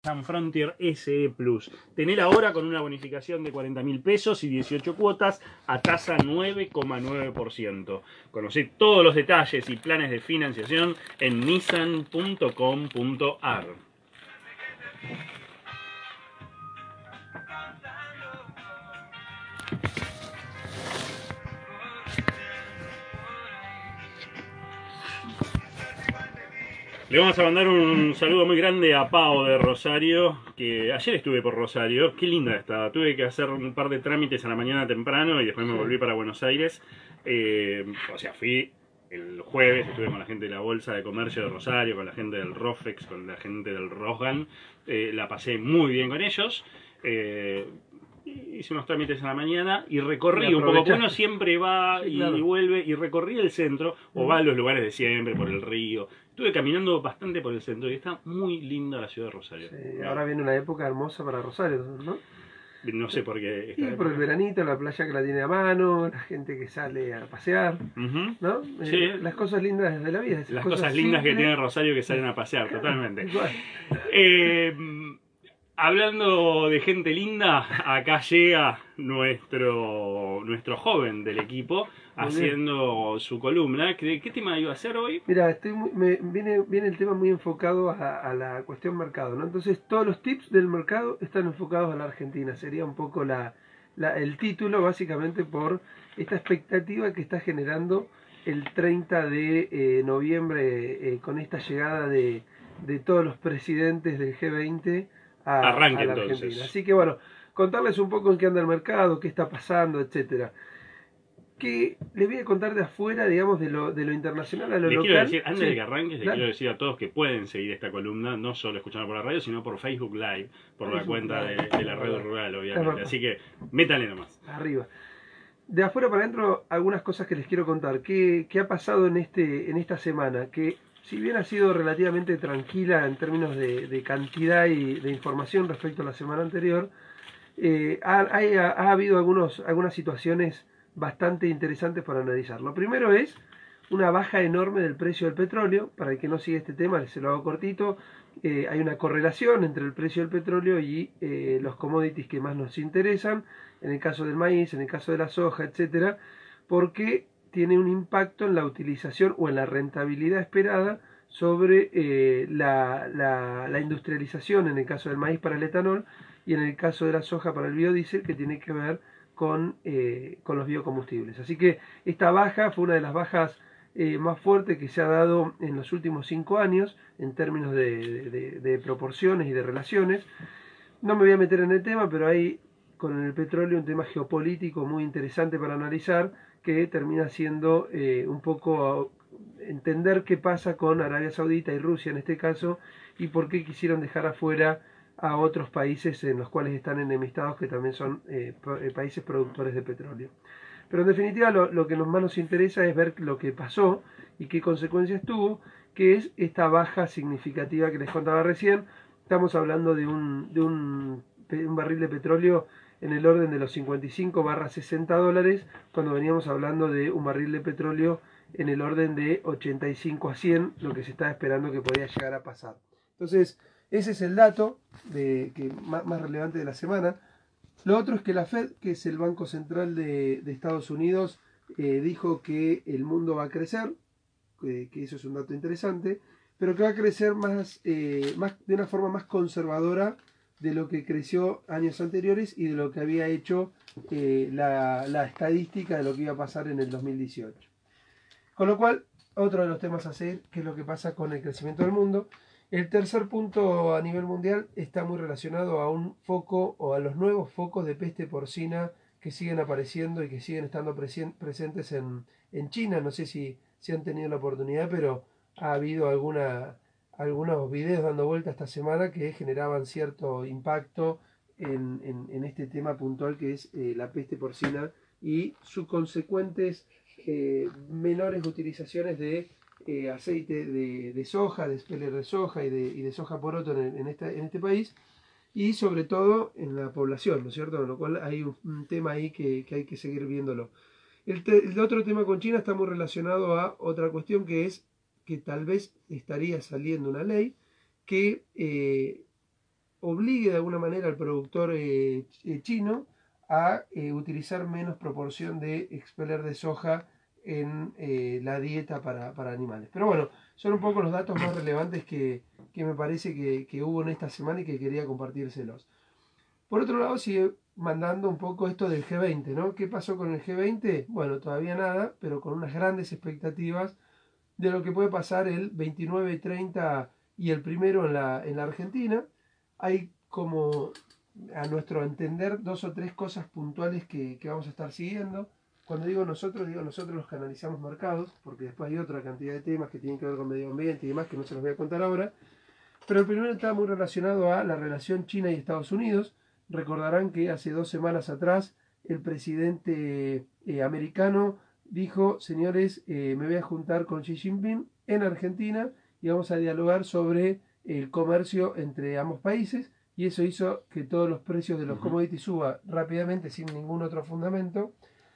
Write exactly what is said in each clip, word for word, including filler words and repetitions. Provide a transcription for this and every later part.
Sun Frontier S E Plus. Tener ahora con una bonificación de cuarenta mil pesos y dieciocho cuotas a tasa nueve coma nueve por ciento. Conocé todos los detalles y planes de financiación en nissan punto com punto ar. Le vamos a mandar un saludo muy grande a Pau de Rosario, que ayer estuve por Rosario. Qué linda estaba. Tuve que hacer un par de trámites a la mañana temprano y después me volví para Buenos Aires. Eh, o sea, fui el jueves, estuve con la gente de la Bolsa de Comercio de Rosario, con la gente del Rofex, con la gente del Rosgan. Eh, la pasé muy bien con ellos. Eh, hice unos trámites en la mañana y recorrí un poco, porque uno siempre va sí, y claro. vuelve, y recorrí el centro, o uh-huh. va a los lugares de siempre, por el río. Estuve caminando bastante por el centro y está muy linda la ciudad de Rosario. Sí, ahora viene una época hermosa para Rosario, ¿no? No sé por qué. Sí, por el veranito, la playa que la tiene a mano, la gente que sale a pasear, uh-huh. ¿no? Sí. Eh, las cosas lindas de la vida. Las cosas, cosas lindas simples que tiene Rosario que salen a pasear, totalmente. eh, Hablando de gente linda, acá llega nuestro, nuestro joven del equipo muy haciendo bien. Su columna. ¿Qué, ¿Qué tema iba a hacer hoy? Mira, estoy muy, me, viene, viene el tema muy enfocado a, a la cuestión mercado, ¿no? Entonces todos los tips del mercado están enfocados a la Argentina. Sería un poco la, la, el título, básicamente por esta expectativa que está generando el treinta de eh, noviembre eh, con esta llegada de, de todos los presidentes del G veinte a, Arranque, a la entonces. Argentina. Así que bueno, contarles un poco en qué anda el mercado, qué está pasando, etcétera. Que les voy a contar de afuera, digamos, de lo, de lo internacional a lo les local. Quiero decir, antes sí, de que arranques, claro. les quiero decir a todos que pueden seguir esta columna, no solo escuchando por la radio, sino por Facebook Live, por Facebook la cuenta Live, de, de la red rural, obviamente. Así que métanle nomás. Arriba. De afuera para adentro, algunas cosas que les quiero contar. ¿Qué, qué ha pasado en, este, en esta semana? Que si bien ha sido relativamente tranquila en términos de, de cantidad y de información respecto a la semana anterior, eh, ha, ha, ha habido algunos, algunas situaciones bastante interesantes para analizar. Lo primero es una baja enorme del precio del petróleo. Para el que no sigue este tema, se lo hago cortito. Eh, hay una correlación entre el precio del petróleo y eh, los commodities que más nos interesan, en el caso del maíz, en el caso de la soja, etcétera, porque tiene un impacto en la utilización o en la rentabilidad esperada sobre eh, la, la, la industrialización, en el caso del maíz para el etanol y en el caso de la soja para el biodiesel, que tiene que ver con, eh, con los biocombustibles. Así que esta baja fue una de las bajas eh, más fuertes que se ha dado en los últimos cinco años en términos de, de, de proporciones y de relaciones. No me voy a meter en el tema, pero hay con el petróleo un tema geopolítico muy interesante para analizar, que termina siendo eh, un poco entender qué pasa con Arabia Saudita y Rusia en este caso, y por qué quisieron dejar afuera a otros países en los cuales están enemistados, que también son eh, países productores de petróleo. Pero en definitiva lo, lo que nos más nos interesa es ver lo que pasó y qué consecuencias tuvo, que es esta baja significativa que les contaba recién. Estamos hablando de un, de un, un barril de petróleo en el orden de los cincuenta y cinco barra sesenta dólares, cuando veníamos hablando de un barril de petróleo en el orden de ochenta y cinco a cien, lo que se estaba esperando que podía llegar a pasar. Entonces, ese es el dato de, que, más, más relevante de la semana. Lo otro es que la Fed, que es el Banco Central de, de Estados Unidos, eh, dijo que el mundo va a crecer, que, que eso es un dato interesante, pero que va a crecer más, eh, más de una forma más conservadora de lo que creció años anteriores y de lo que había hecho eh, la, la estadística de lo que iba a pasar en el dos mil dieciocho. Con lo cual, otro de los temas a seguir, que es lo que pasa con el crecimiento del mundo. El tercer punto a nivel mundial está muy relacionado a un foco o a los nuevos focos de peste porcina que siguen apareciendo y que siguen estando presentes en, en China. No sé si, si han tenido la oportunidad, pero ha habido alguna, algunos videos dando vuelta esta semana que generaban cierto impacto en, en, en este tema puntual que es eh, la peste porcina y sus consecuentes eh, menores utilizaciones de Eh, aceite de, de soja, de speller de soja y de, y de soja poroto en, en, esta, en este país, y sobre todo en la población, ¿no es cierto? Con lo cual hay un, un tema ahí que, que hay que seguir viéndolo. El, te, el otro tema con China está muy relacionado a otra cuestión, que es que tal vez estaría saliendo una ley que eh, obligue de alguna manera al productor eh, chino a eh, utilizar menos proporción de expeller de soja en eh, la dieta para, para animales. Pero bueno, son un poco los datos más relevantes que, que me parece que, que hubo en esta semana y que quería compartírselos. Por otro lado, sigue mandando un poco esto del G veinte, ¿no? ¿Qué pasó con el G veinte? Bueno, todavía nada, pero con unas grandes expectativas de lo que puede pasar el veintinueve, treinta y el primero en la, en la Argentina. Hay como, a nuestro entender, dos o tres cosas puntuales que, que vamos a estar siguiendo. Cuando digo nosotros, digo nosotros los que analizamos mercados, porque después hay otra cantidad de temas que tienen que ver con medio ambiente y demás que no se los voy a contar ahora. Pero el primero está muy relacionado a la relación China y Estados Unidos. Recordarán que hace dos semanas atrás el presidente eh, americano dijo, señores, eh, me voy a juntar con Xi Jinping en Argentina y vamos a dialogar sobre el comercio entre ambos países, y eso hizo que todos los precios de los uh-huh. commodities suban rápidamente sin ningún otro fundamento.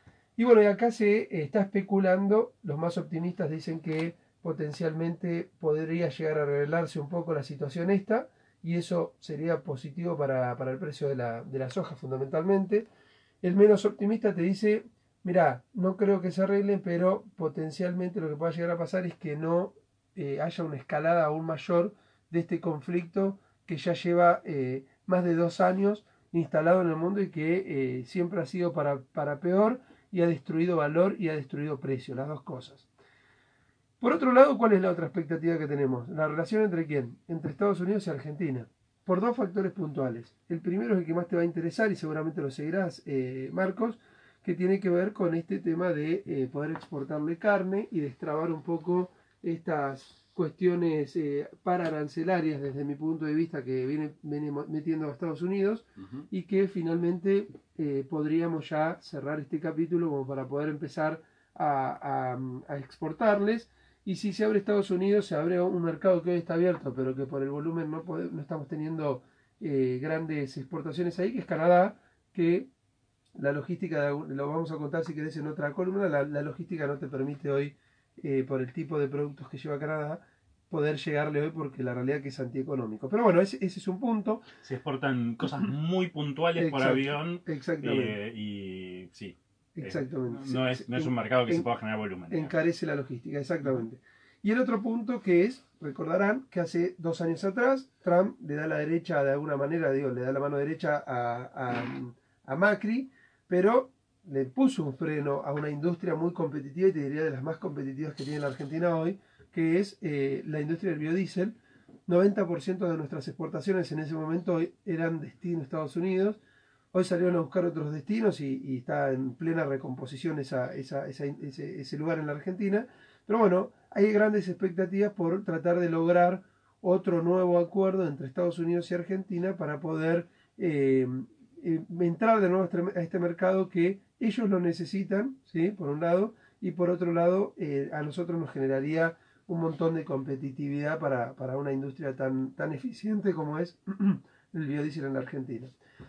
Y bueno, y acá se eh, está especulando, los más optimistas dicen que potencialmente podría llegar a revelarse un poco la situación esta, y eso sería positivo para, para el precio de la, de la soja fundamentalmente. El menos optimista te dice, mira, no creo que se arreglen, pero potencialmente lo que pueda llegar a pasar es que no eh, haya una escalada aún mayor de este conflicto que ya lleva eh, más de dos años instalado en el mundo y que eh, siempre ha sido para, para peor, y ha destruido valor y ha destruido precio, las dos cosas. Por otro lado, ¿cuál es la otra expectativa que tenemos? La relación entre quién? Entre Estados Unidos y Argentina, por dos factores puntuales. El primero es el que más te va a interesar y seguramente lo seguirás, eh, Marcos, que tiene que ver con este tema de eh, poder exportarle carne y destrabar un poco estas cuestiones eh, pararancelarias desde mi punto de vista que viene, viene metiendo a Estados Unidos, uh-huh. y que finalmente eh, podríamos ya cerrar este capítulo como para poder empezar a, a, a exportarles. Y si se abre Estados Unidos, se abre un mercado que hoy está abierto, pero que por el volumen no, podemos, no estamos teniendo eh, grandes exportaciones ahí, que es Canadá, que la logística, lo vamos a contar si querés en otra columna, la, la logística no te permite hoy, eh, por el tipo de productos que lleva Canadá, poder llegarle hoy porque la realidad que es antieconómico. Pero bueno, ese, ese es un punto. Se exportan cosas muy puntuales Exacto, por avión. Exactamente. Eh, y sí. Exactamente. Eh, no, es, no es un mercado que en, se pueda generar volumen. Encarece la logística, exactamente. Uh-huh. Y el otro punto que es, recordarán que hace dos años atrás Trump le da la derecha de alguna manera, digo, le da la mano derecha a, a, a Macri, pero le puso un freno a una industria muy competitiva, y te diría de las más competitivas que tiene la Argentina hoy, que es eh, la industria del biodiesel. noventa por ciento de nuestras exportaciones en ese momento eran destino Estados Unidos. Hoy salieron a buscar otros destinos y, y está en plena recomposición esa, esa, esa, ese, ese lugar en la Argentina. Pero bueno, hay grandes expectativas por tratar de lograr otro nuevo acuerdo entre Estados Unidos y Argentina para poder eh, eh, entrar de nuevo a este mercado que ellos lo necesitan, ¿sí? Por un lado, y por otro lado eh, a nosotros nos generaría un montón de competitividad para, para una industria tan, tan eficiente como es el biodiesel en la Argentina.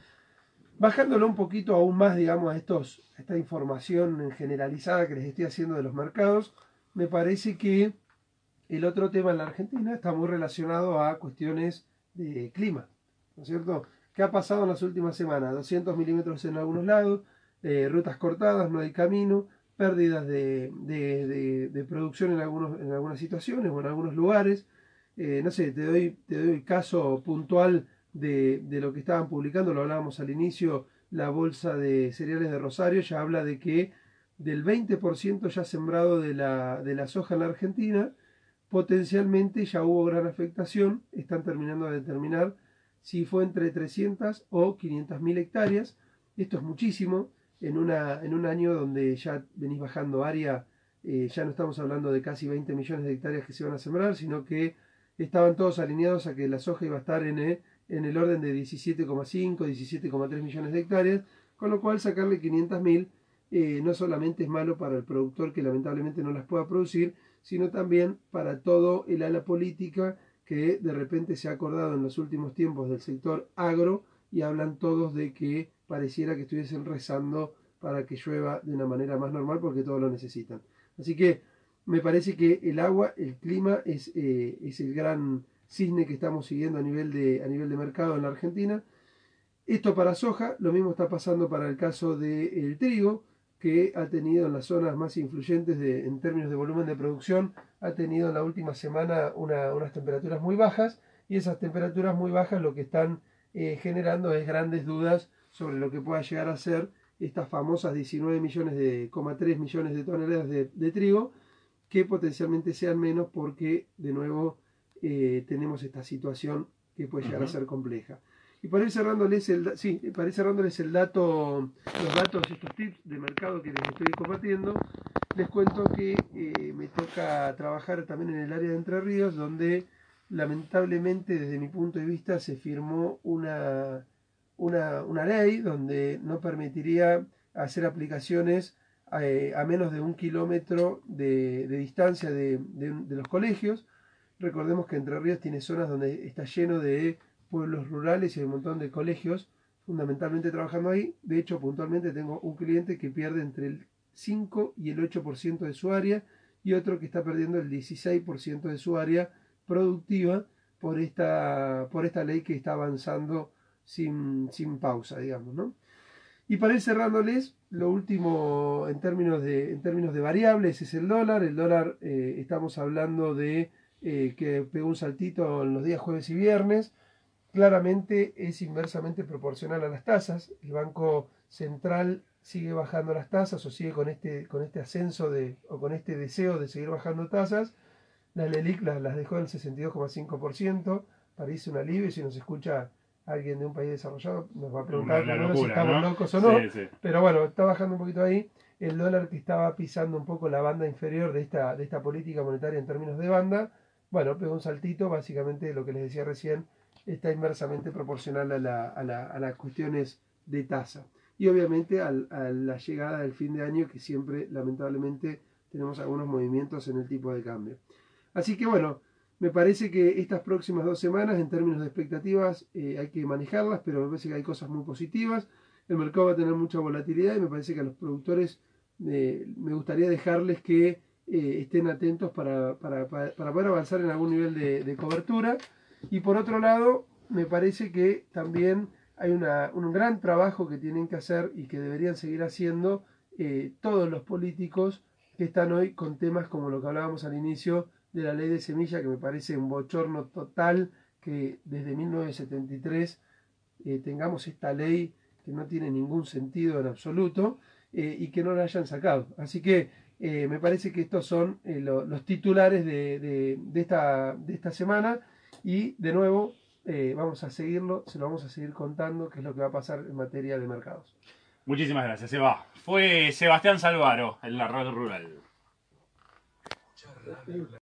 Bajándolo un poquito aún más, digamos, a, estos, a esta información generalizada que les estoy haciendo de los mercados, me parece que el otro tema en la Argentina está muy relacionado a cuestiones de clima, ¿no es cierto? ¿Qué ha pasado en las últimas semanas? doscientos milímetros en algunos lados, eh, rutas cortadas, no hay camino, pérdidas de, de, de, de producción en, algunos, en algunas situaciones o en algunos lugares. Eh, no sé, te doy, te doy el caso puntual de, de lo que estaban publicando, lo hablábamos al inicio, la bolsa de cereales de Rosario ya habla de que del veinte por ciento ya sembrado de la, de la soja en la Argentina, potencialmente ya hubo gran afectación, están terminando de determinar si fue entre trescientas o quinientas mil hectáreas. Esto es muchísimo en, una, en un año donde ya venís bajando área, eh, ya no estamos hablando de casi veinte millones de hectáreas que se van a sembrar, sino que estaban todos alineados a que la soja iba a estar en, eh, en el orden de diecisiete coma cinco, diecisiete coma tres millones de hectáreas, con lo cual sacarle quinientas mil eh, no solamente es malo para el productor que lamentablemente no las pueda producir, sino también para todo el ala política que de repente se ha acordado en los últimos tiempos del sector agro y hablan todos de que pareciera que estuviesen rezando para que llueva de una manera más normal porque todos lo necesitan. Así que me parece que el agua, el clima es, eh, es el gran cisne que estamos siguiendo a nivel de, a nivel de mercado en la Argentina. Esto para soja, lo mismo está pasando para el caso del trigo, que ha tenido en las zonas más influyentes de, en términos de volumen de producción, ha tenido en la última semana una, unas temperaturas muy bajas, y esas temperaturas muy bajas lo que están eh, generando es grandes dudas sobre lo que pueda llegar a ser estas famosas diecinueve millones de, tres millones de toneladas de, de trigo, que potencialmente sean menos porque de nuevo eh, tenemos esta situación que puede llegar uh-huh. a ser compleja. Y para ir cerrándoles el, sí, para ir cerrándoles el dato, los datos, estos tips de mercado que les estoy compartiendo, les cuento que eh, me toca trabajar también en el área de Entre Ríos, donde lamentablemente desde mi punto de vista se firmó una, una, una ley donde no permitiría hacer aplicaciones a, a menos de un kilómetro de, de distancia de, de, de los colegios. Recordemos que Entre Ríos tiene zonas donde está lleno de pueblos rurales y hay un montón de colegios fundamentalmente trabajando ahí. De hecho, puntualmente tengo un cliente que pierde entre el cinco y el ocho por ciento de su área y otro que está perdiendo el dieciséis por ciento de su área productiva por esta, por esta ley que está avanzando sin, sin pausa, digamos, ¿no? Y para ir cerrándoles, lo último en términos de, en términos de variables es el dólar. El dólar, eh, estamos hablando de eh, que pegó un saltito en los días jueves y viernes. Claramente es inversamente proporcional a las tasas. El Banco Central sigue bajando las tasas o sigue con este, con este ascenso de, o con este deseo de seguir bajando tasas. La LELIC las, las dejó en el sesenta y dos coma cinco por ciento. Parece un alivio. Si nos escucha alguien de un país desarrollado, nos va a preguntar una, una locura, si estamos, ¿no?, locos o no. Sí, sí. Pero bueno, está bajando un poquito ahí. El dólar, que estaba pisando un poco la banda inferior de esta, de esta política monetaria en términos de banda, bueno, pegó un saltito. Básicamente lo que les decía recién, está inversamente proporcional a, la, a, la, a las cuestiones de tasa. Y obviamente al, a la llegada del fin de año, que siempre lamentablemente tenemos algunos movimientos en el tipo de cambio. Así que bueno, me parece que estas próximas dos semanas en términos de expectativas eh, hay que manejarlas, pero me parece que hay cosas muy positivas. El mercado va a tener mucha volatilidad y me parece que a los productores eh, me gustaría dejarles que eh, estén atentos para, para, para, para poder avanzar en algún nivel de, de cobertura. Y por otro lado, me parece que también hay una, un gran trabajo que tienen que hacer y que deberían seguir haciendo eh, todos los políticos que están hoy con temas como lo que hablábamos al inicio de la ley de semilla, que me parece un bochorno total que desde mil novecientos setenta y tres eh, tengamos esta ley que no tiene ningún sentido en absoluto eh, y que no la hayan sacado. Así que eh, me parece que estos son eh, lo, los titulares de, de, de, esta, de esta semana. Y de nuevo eh, vamos a seguirlo, se lo vamos a seguir contando qué es lo que va a pasar en materia de mercados. Muchísimas gracias, Seba. Fue Sebastián Salvaro, el narrador rural.